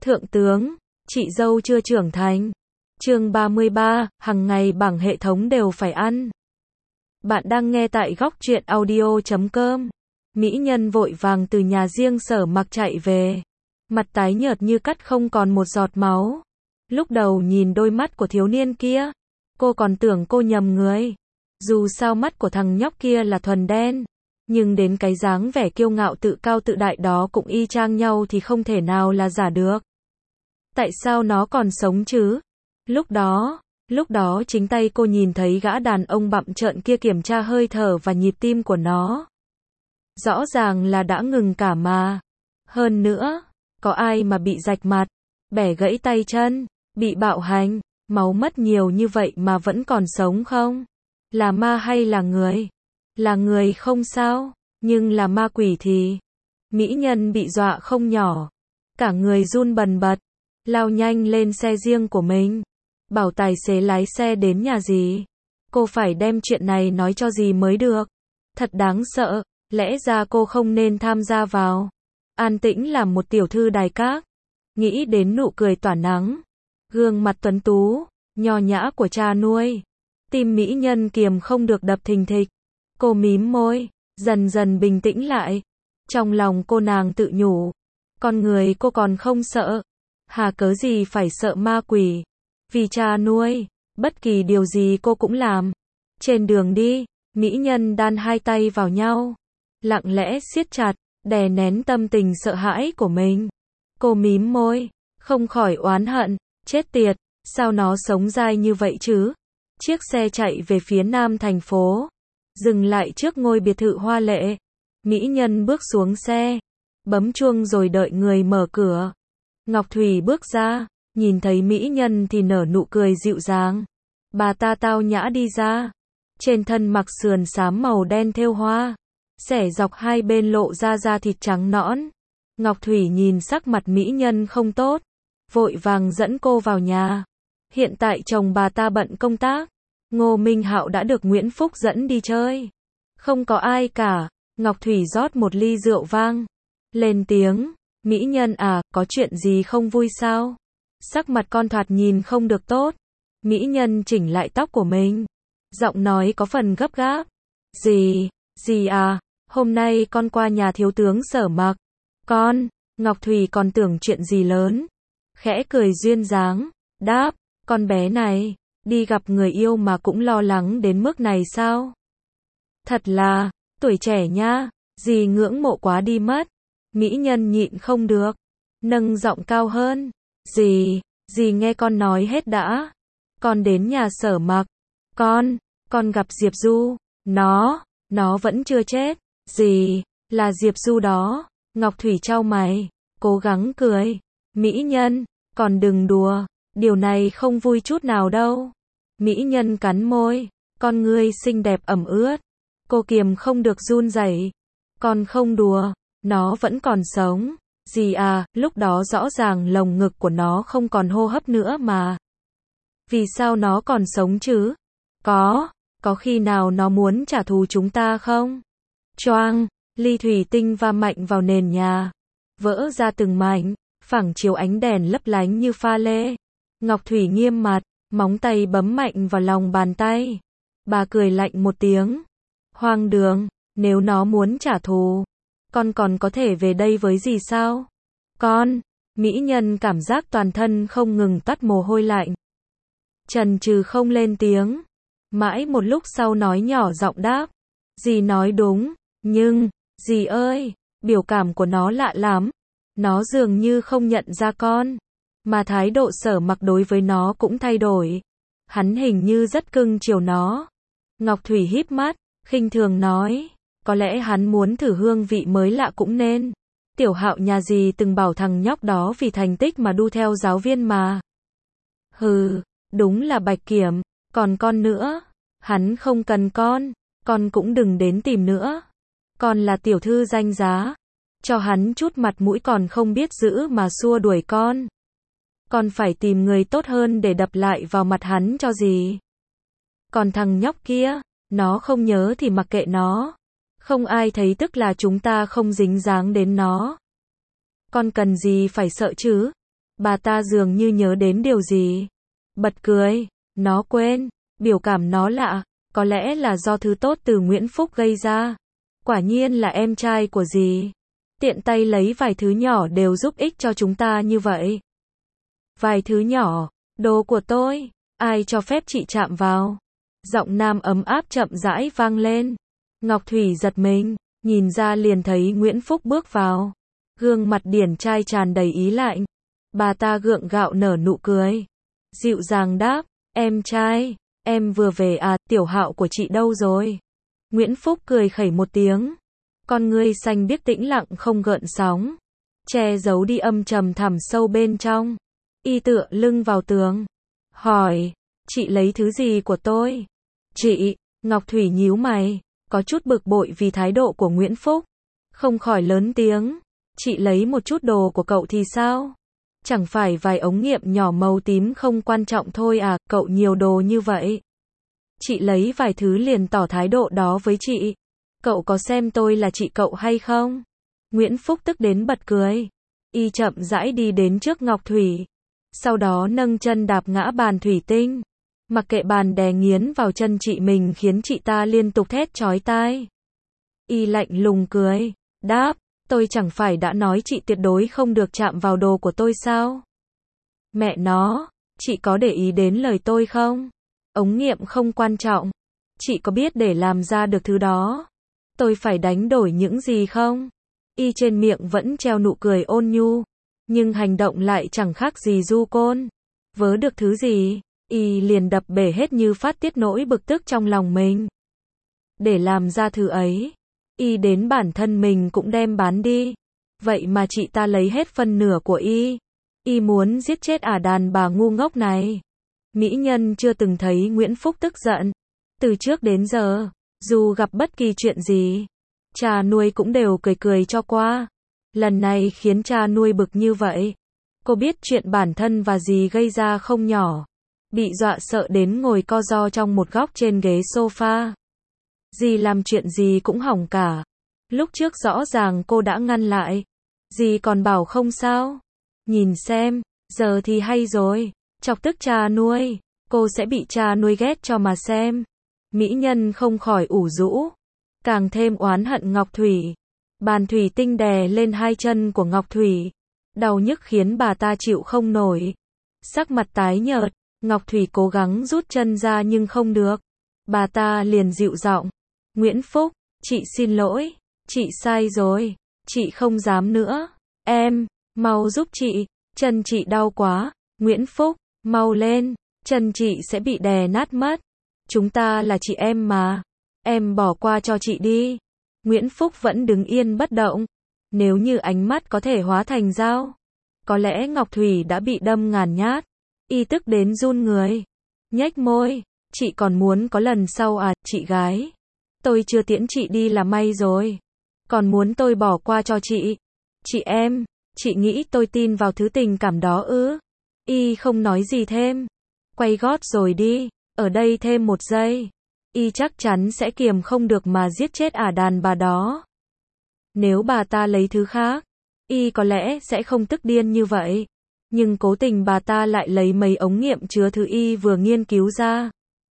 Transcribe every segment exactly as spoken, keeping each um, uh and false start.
Thượng tướng, chị dâu chưa trưởng thành. Chương ba mươi ba, hằng ngày bảng hệ thống đều phải ăn. Bạn đang nghe tại góc truyện audio chấm com. Mỹ nhân vội vàng từ nhà riêng Sở Mặc chạy về. Mặt tái nhợt như cắt không còn một giọt máu. Lúc đầu nhìn đôi mắt của thiếu niên kia, cô còn tưởng cô nhầm người. Dù sao mắt của thằng nhóc kia là thuần đen, nhưng đến cái dáng vẻ kiêu ngạo tự cao tự đại đó cũng y chang nhau thì không thể nào là giả được. Tại sao nó còn sống chứ? Lúc đó, lúc đó chính tay cô nhìn thấy gã đàn ông bặm trợn kia kiểm tra hơi thở và nhịp tim của nó. Rõ ràng là đã ngừng cả mà. Hơn nữa, có ai mà bị rạch mặt, bẻ gãy tay chân, bị bạo hành, máu mất nhiều như vậy mà vẫn còn sống không? Là ma hay là người? Là người không sao, nhưng là ma quỷ thì... Mỹ nhân bị dọa không nhỏ, cả người run bần bật, lao nhanh lên xe riêng của mình, bảo tài xế lái xe đến nhà dì. Cô phải đem chuyện này nói cho dì mới được. Thật đáng sợ, lẽ ra cô không nên tham gia vào. An tĩnh làm một tiểu thư đài các. Nghĩ đến nụ cười tỏa nắng, gương mặt tuấn tú, nho nhã của cha nuôi. Tim mỹ nhân kiềm không được đập thình thịch. Cô mím môi, dần dần bình tĩnh lại. Trong lòng cô nàng tự nhủ, con người cô còn không sợ. Hà cớ gì phải sợ ma quỷ? Vì cha nuôi, bất kỳ điều gì cô cũng làm. Trên đường đi, mỹ nhân đan hai tay vào nhau, lặng lẽ siết chặt, đè nén tâm tình sợ hãi của mình. Cô mím môi, không khỏi oán hận, chết tiệt, sao nó sống dai như vậy chứ? Chiếc xe chạy về phía nam thành phố, dừng lại trước ngôi biệt thự hoa lệ. Mỹ nhân bước xuống xe, bấm chuông rồi đợi người mở cửa. Ngọc Thủy bước ra, nhìn thấy mỹ nhân thì nở nụ cười dịu dàng. Bà ta tao nhã đi ra, trên thân mặc sườn xám màu đen thêu hoa, xẻ dọc hai bên lộ ra da thịt trắng nõn. Ngọc Thủy nhìn sắc mặt mỹ nhân không tốt, vội vàng dẫn cô vào nhà. Hiện tại chồng bà ta bận công tác, Ngô Minh Hạo đã được Nguyễn Phúc dẫn đi chơi. Không có ai cả. Ngọc Thủy rót một ly rượu vang, lên tiếng, mỹ nhân à, có chuyện gì không vui sao? Sắc mặt con thoạt nhìn không được tốt. Mỹ nhân chỉnh lại tóc của mình, giọng nói có phần gấp gáp. Gì, gì à, hôm nay con qua nhà thiếu tướng Sở Mặc. Con, Ngọc Thủy còn tưởng chuyện gì lớn. Khẽ cười duyên dáng, đáp, con bé này, đi gặp người yêu mà cũng lo lắng đến mức này sao? Thật là... tuổi trẻ nha, dì ngưỡng mộ quá đi mất. Mỹ nhân nhịn không được, nâng giọng cao hơn. Dì, dì nghe con nói hết đã. Con đến nhà Sở Mặc. Con, con gặp Diệp Du. Nó, nó vẫn chưa chết. Dì, là Diệp Du đó. Ngọc Thủy chau mày, cố gắng cười. Mỹ nhân, còn đừng đùa, điều này không vui chút nào đâu. Mỹ nhân cắn môi, con ngươi xinh đẹp ẩm ướt. Cô kiềm không được run rẩy. Con không đùa, nó vẫn còn sống. Dì à, lúc đó rõ ràng lồng ngực của nó không còn hô hấp nữa mà. Vì sao nó còn sống chứ? Có, có khi nào nó muốn trả thù chúng ta không? Choang, ly thủy tinh va mạnh vào nền nhà, vỡ ra từng mảnh, phẳng chiếu ánh đèn lấp lánh như pha lê. Ngọc Thủy nghiêm mặt, móng tay bấm mạnh vào lòng bàn tay. Bà cười lạnh một tiếng. Hoang đường, nếu nó muốn trả thù, con còn có thể về đây với dì sao? Con, mỹ nhân cảm giác toàn thân không ngừng toát mồ hôi lạnh. Chần chừ không lên tiếng, mãi một lúc sau nói nhỏ giọng đáp. Dì nói đúng, nhưng, dì ơi, biểu cảm của nó lạ lắm. Nó dường như không nhận ra con, mà thái độ Sở Mặc đối với nó cũng thay đổi. Hắn hình như rất cưng chiều nó. Ngọc Thủy híp mắt, khinh thường nói, có lẽ hắn muốn thử hương vị mới lạ cũng nên. Tiểu Hạo nhà dì từng bảo thằng nhóc đó vì thành tích mà đu theo giáo viên mà. Hừ, đúng là Bạch Kiểm, còn con nữa, hắn không cần con, con cũng đừng đến tìm nữa. Con là tiểu thư danh giá, cho hắn chút mặt mũi còn không biết giữ mà xua đuổi con. Con phải tìm người tốt hơn để đập lại vào mặt hắn cho gì. Còn thằng nhóc kia, nó không nhớ thì mặc kệ nó. Không ai thấy tức là chúng ta không dính dáng đến nó. Con cần gì phải sợ chứ? Bà ta dường như nhớ đến điều gì. Bật cười. Nó quên. Biểu cảm nó lạ. Có lẽ là do thứ tốt từ Nguyễn Phúc gây ra. Quả nhiên là em trai của dì. Tiện tay lấy vài thứ nhỏ đều giúp ích cho chúng ta như vậy. Vài thứ nhỏ. Đồ của tôi. Ai cho phép chị chạm vào? Giọng nam ấm áp chậm rãi vang lên. Ngọc Thủy giật mình. Nhìn ra liền thấy Nguyễn Phúc bước vào. Gương mặt điển trai tràn đầy ý lạnh. Bà ta gượng gạo nở nụ cười. Dịu dàng đáp. Em trai. Em vừa về à, tiểu Hạo của chị đâu rồi? Nguyễn Phúc cười khẩy một tiếng. Con ngươi xanh biếc tĩnh lặng không gợn sóng. Che giấu đi âm trầm thẳm sâu bên trong. Y tựa lưng vào tường. Hỏi. Chị lấy thứ gì của tôi? Chị. Ngọc Thủy nhíu mày. Có chút bực bội vì thái độ của Nguyễn Phúc. Không khỏi lớn tiếng. Chị lấy một chút đồ của cậu thì sao? Chẳng phải vài ống nghiệm nhỏ màu tím không quan trọng thôi à, cậu nhiều đồ như vậy. Chị lấy vài thứ liền tỏ thái độ đó với chị. Cậu có xem tôi là chị cậu hay không? Nguyễn Phúc tức đến bật cười. Y chậm rãi đi đến trước Ngọc Thủy. Sau đó nâng chân đạp ngã bàn thủy tinh. Mặc kệ bàn đè nghiến vào chân chị mình khiến chị ta liên tục thét chói tai. Y lạnh lùng cười. Đáp. Tôi chẳng phải đã nói chị tuyệt đối không được chạm vào đồ của tôi sao? Mẹ nó, chị có để ý đến lời tôi không? Ống nghiệm không quan trọng. Chị có biết để làm ra được thứ đó, tôi phải đánh đổi những gì không? Y trên miệng vẫn treo nụ cười ôn nhu, nhưng hành động lại chẳng khác gì du côn. Vớ được thứ gì, Y liền đập bể hết như phát tiết nỗi bực tức trong lòng mình. Để làm ra thứ ấy, Y đến bản thân mình cũng đem bán đi. Vậy mà chị ta lấy hết phân nửa của Y. Y muốn giết chết ả đàn bà ngu ngốc này. Mỹ nhân chưa từng thấy Nguyễn Phúc tức giận. Từ trước đến giờ, dù gặp bất kỳ chuyện gì, cha nuôi cũng đều cười cười cho qua. Lần này khiến cha nuôi bực như vậy. Cô biết chuyện bản thân và dì gây ra không nhỏ. Bị dọa sợ đến ngồi co ro trong một góc trên ghế sofa. Dì làm chuyện gì cũng hỏng cả. Lúc trước rõ ràng cô đã ngăn lại. Dì còn bảo không sao. Nhìn xem, giờ thì hay rồi. Chọc tức cha nuôi, cô sẽ bị cha nuôi ghét cho mà xem. Mỹ nhân không khỏi ủ rũ. Càng thêm oán hận Ngọc Thủy. Bàn thủy tinh đè lên hai chân của Ngọc Thủy. Đau nhức khiến bà ta chịu không nổi. Sắc mặt tái nhợt, Ngọc Thủy cố gắng rút chân ra nhưng không được. Bà ta liền dịu giọng. Nguyễn Phúc, chị xin lỗi. Chị sai rồi. Chị không dám nữa. Em, mau giúp chị. Chân chị đau quá. Nguyễn Phúc, mau lên. Chân chị sẽ bị đè nát mất. Chúng ta là chị em mà. Em bỏ qua cho chị đi. Nguyễn Phúc vẫn đứng yên bất động. Nếu như ánh mắt có thể hóa thành dao, có lẽ Ngọc Thủy đã bị đâm ngàn nhát. Y tức đến run người. Nhếch môi. Chị còn muốn có lần sau à, chị gái? Tôi chưa tiễn chị đi là may rồi. Còn muốn tôi bỏ qua cho chị? Chị em, chị nghĩ tôi tin vào thứ tình cảm đó ư? Y không nói gì thêm. Quay gót rồi đi. Ở đây thêm một giây. Y chắc chắn sẽ kiềm không được mà giết chết ả đàn bà đó. Nếu bà ta lấy thứ khác, Y có lẽ sẽ không tức điên như vậy. Nhưng cố tình bà ta lại lấy mấy ống nghiệm chứa thứ Y vừa nghiên cứu ra.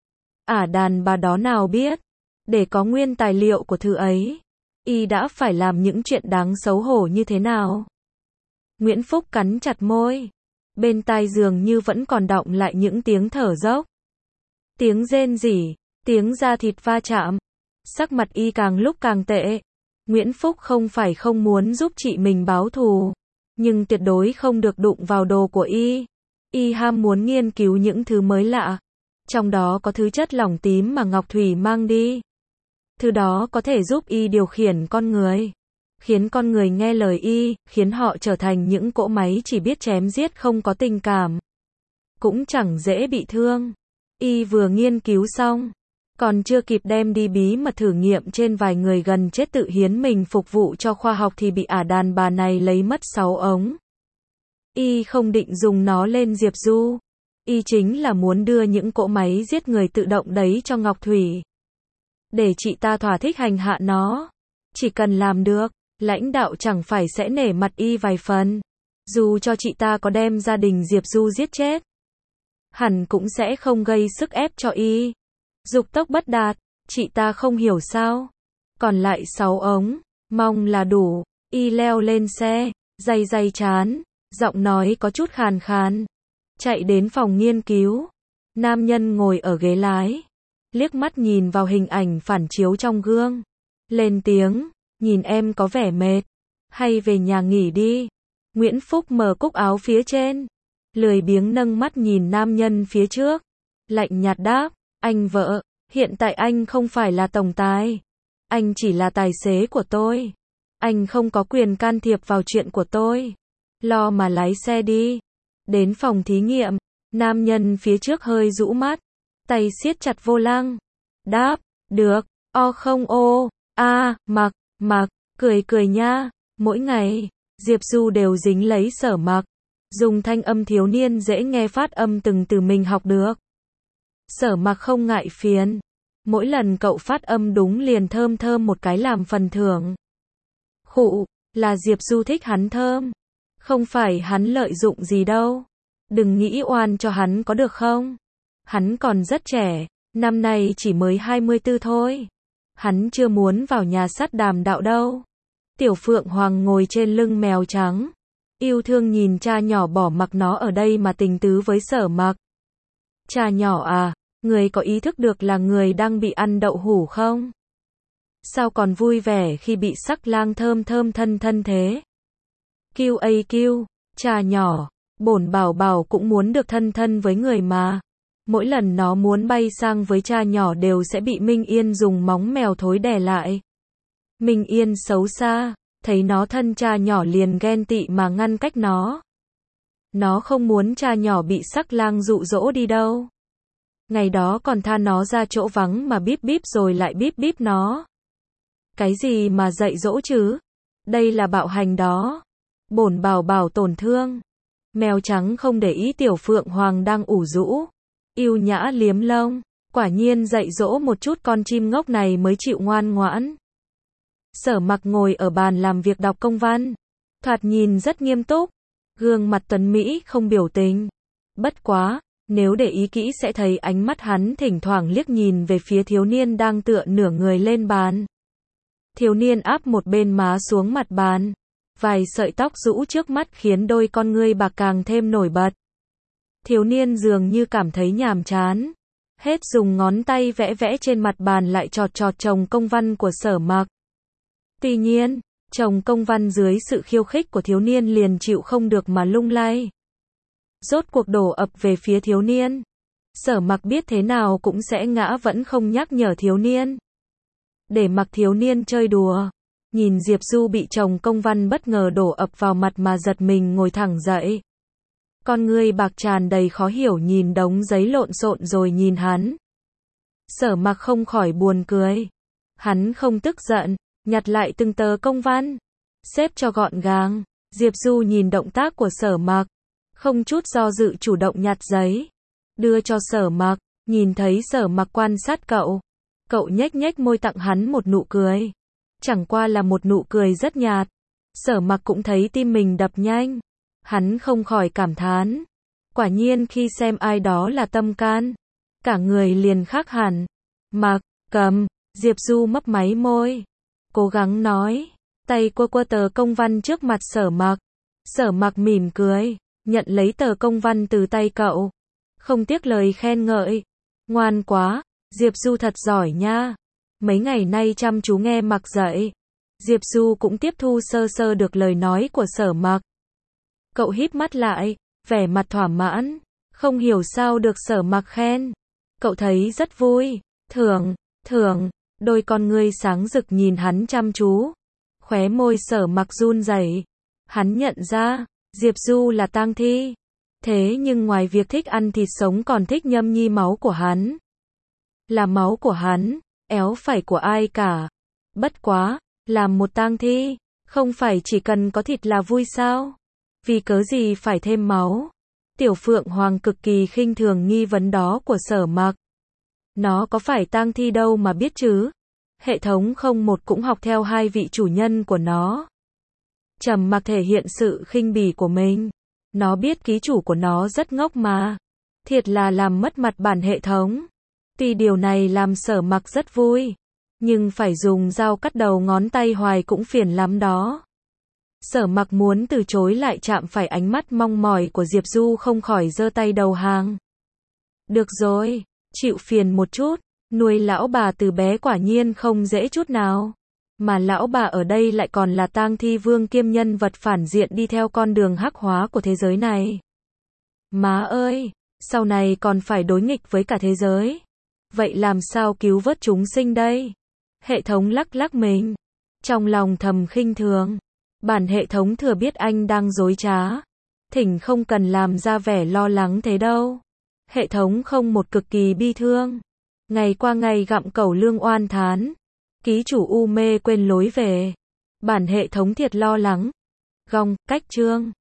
Ả đàn bà đó nào biết, để có nguyên tài liệu của thứ ấy, Y đã phải làm những chuyện đáng xấu hổ như thế nào. Nguyễn Phúc cắn chặt môi. Bên tai dường như vẫn còn đọng lại những tiếng thở dốc. Tiếng rên rỉ, tiếng da thịt va chạm. Sắc mặt Y càng lúc càng tệ. Nguyễn Phúc không phải không muốn giúp chị mình báo thù, nhưng tuyệt đối không được đụng vào đồ của Y. Y ham muốn nghiên cứu những thứ mới lạ. Trong đó có thứ chất lỏng tím mà Ngọc Thủy mang đi. Thứ đó có thể giúp Y điều khiển con người, khiến con người nghe lời Y, khiến họ trở thành những cỗ máy chỉ biết chém giết không có tình cảm. Cũng chẳng dễ bị thương. Y vừa nghiên cứu xong, còn chưa kịp đem đi bí mật thử nghiệm trên vài người gần chết tự hiến mình phục vụ cho khoa học thì bị ả đàn bà này lấy mất sáu ống. Y không định dùng nó lên Diệp Du. Y chính là muốn đưa những cỗ máy giết người tự động đấy cho Ngọc Thủy, để chị ta thỏa thích hành hạ nó. Chỉ cần làm được, lãnh đạo chẳng phải sẽ nể mặt Y vài phần. Dù cho chị ta có đem gia đình Diệp Du giết chết, hẳn cũng sẽ không gây sức ép cho y. Dục tốc bất đạt, chị ta không hiểu sao. Còn lại sáu ống, mong là đủ. Y leo lên xe, day day chán, giọng nói có chút khàn khàn. Chạy đến phòng nghiên cứu. Nam nhân ngồi ở ghế lái, liếc mắt nhìn vào hình ảnh phản chiếu trong gương. Lên tiếng, nhìn em có vẻ mệt. Hay về nhà nghỉ đi. Nguyễn Phúc mở cúc áo phía trên. Lười biếng nâng mắt nhìn nam nhân phía trước. Lạnh nhạt đáp, anh vợ, hiện tại anh không phải là tổng tài. Anh chỉ là tài xế của tôi. Anh không có quyền can thiệp vào chuyện của tôi. Lo mà lái xe đi. Đến phòng thí nghiệm, nam nhân phía trước hơi rũ mắt, tay siết chặt vô lăng. Đáp, được, o không ô, a, mặc, mặc, cười cười nha. Mỗi ngày, Diệp Du đều dính lấy Sở Mặc, dùng thanh âm thiếu niên dễ nghe phát âm từng từ mình học được. Sở Mặc không ngại phiền. Mỗi lần cậu phát âm đúng liền thơm thơm một cái làm phần thưởng. Khụ, là Diệp Du thích hắn thơm. Không phải hắn lợi dụng gì đâu. Đừng nghĩ oan cho hắn có được không? Hắn còn rất trẻ, năm nay chỉ mới hai mươi tư thôi. Hắn chưa muốn vào nhà sắt đàm đạo đâu. Tiểu Phượng Hoàng ngồi trên lưng mèo trắng, yêu thương nhìn cha nhỏ bỏ mặc nó ở đây mà tình tứ với Sở Mặc. Cha nhỏ à, người có ý thức được là người đang bị ăn đậu hũ không? Sao còn vui vẻ khi bị sắc lang thơm thơm thân thân thế? Kiu a kiu, cha nhỏ, bổn bảo bảo cũng muốn được thân thân với người mà. Mỗi lần nó muốn bay sang với cha nhỏ đều sẽ bị Minh Yên dùng móng mèo thối đè lại. Minh Yên xấu xa, thấy nó thân cha nhỏ liền ghen tị mà ngăn cách nó. Nó không muốn cha nhỏ bị sắc lang dụ dỗ đi đâu. Ngày đó còn tha nó ra chỗ vắng mà bíp bíp rồi lại bíp bíp nó. Cái gì mà dạy dỗ chứ? Đây là bạo hành đó. Bổn bảo bảo tổn thương. Mèo trắng không để ý Tiểu Phượng Hoàng đang ủ rũ, yêu nhã liếm lông. Quả nhiên dạy dỗ một chút con chim ngốc này mới chịu ngoan ngoãn. Sở Mặc ngồi ở bàn làm việc đọc công văn, thoạt nhìn rất nghiêm túc, gương mặt tuấn mỹ không biểu tình. Bất quá, nếu để ý kỹ sẽ thấy ánh mắt hắn thỉnh thoảng liếc nhìn về phía thiếu niên đang tựa nửa người lên bàn. Thiếu niên áp một bên má xuống mặt bàn, vài sợi tóc rũ trước mắt khiến đôi con ngươi bạc càng thêm nổi bật. Thiếu niên dường như cảm thấy nhàm chán, hết dùng ngón tay vẽ vẽ trên mặt bàn lại chọt chọt chồng công văn của Sở Mặc. Tuy nhiên, chồng công văn dưới sự khiêu khích của thiếu niên liền chịu không được mà lung lay. Rốt cuộc đổ ập về phía thiếu niên. Sở Mặc biết thế nào cũng sẽ ngã vẫn không nhắc nhở thiếu niên. Để mặc thiếu niên chơi đùa. Nhìn Diệp Du bị chồng công văn bất ngờ đổ ập vào mặt mà giật mình ngồi thẳng dậy. Con ngươi bạc tràn đầy khó hiểu nhìn đống giấy lộn xộn rồi nhìn hắn. Sở Mặc không khỏi buồn cười. Hắn không tức giận, nhặt lại từng tờ công văn, xếp cho gọn gàng. Diệp Du nhìn động tác của Sở Mặc, không chút do dự chủ động nhặt giấy, đưa cho Sở Mặc. Nhìn thấy Sở Mặc quan sát cậu, cậu nhếch nhếch môi tặng hắn một nụ cười. Chẳng qua là một nụ cười rất nhạt. Sở Mặc cũng thấy tim mình đập nhanh. Hắn không khỏi cảm thán. Quả nhiên khi xem ai đó là tâm can, cả người liền khác hẳn. Mặc, cầm, Diệp Du mấp máy môi, cố gắng nói, tay quơ quơ tờ công văn trước mặt Sở Mặc. Sở Mặc mỉm cười, nhận lấy tờ công văn từ tay cậu, không tiếc lời khen ngợi. Ngoan quá, Diệp Du thật giỏi nha. Mấy ngày nay chăm chú nghe Mặc dạy. Diệp Du cũng tiếp thu sơ sơ được lời nói của Sở Mặc. Cậu híp mắt lại, vẻ mặt thỏa mãn, không hiểu sao được Sở Mặc khen. Cậu thấy rất vui. Thưởng, thưởng, đôi con ngươi sáng rực nhìn hắn chăm chú. Khóe môi Sở Mặc run rẩy. Hắn nhận ra, Diệp Du là tang thi. Thế nhưng ngoài việc thích ăn thịt sống còn thích nhâm nhi máu của hắn. Là máu của hắn, éo phải của ai cả. Bất quá, làm một tang thi, không phải chỉ cần có thịt là vui sao? Vì cớ gì phải thêm máu? Tiểu Phượng Hoàng cực kỳ khinh thường nghi vấn đó của Sở Mặc. Nó có phải tang thi đâu mà biết chứ? Hệ thống không một cũng học theo hai vị chủ nhân của nó. Trầm mặc thể hiện sự khinh bỉ của mình. Nó biết ký chủ của nó rất ngốc mà. Thiệt là làm mất mặt bản hệ thống. Tuy điều này làm Sở Mặc rất vui, nhưng phải dùng dao cắt đầu ngón tay hoài cũng phiền lắm đó. Sở Mặc muốn từ chối lại chạm phải ánh mắt mong mỏi của Diệp Du không khỏi giơ tay đầu hàng. Được rồi, chịu phiền một chút, nuôi lão bà từ bé quả nhiên không dễ chút nào. Mà lão bà ở đây lại còn là tang thi vương kiêm nhân vật phản diện đi theo con đường hắc hóa của thế giới này. Má ơi, sau này còn phải đối nghịch với cả thế giới. Vậy làm sao cứu vớt chúng sinh đây? Hệ thống lắc lắc mình, trong lòng thầm khinh thường. Bản hệ thống thừa biết anh đang dối trá. Thỉnh không cần làm ra vẻ lo lắng thế đâu. Hệ thống không một cực kỳ bi thương. Ngày qua ngày gặm cẩu lương oan thán. Ký chủ u mê quên lối về. Bản hệ thống thiệt lo lắng. Gong, cách chương.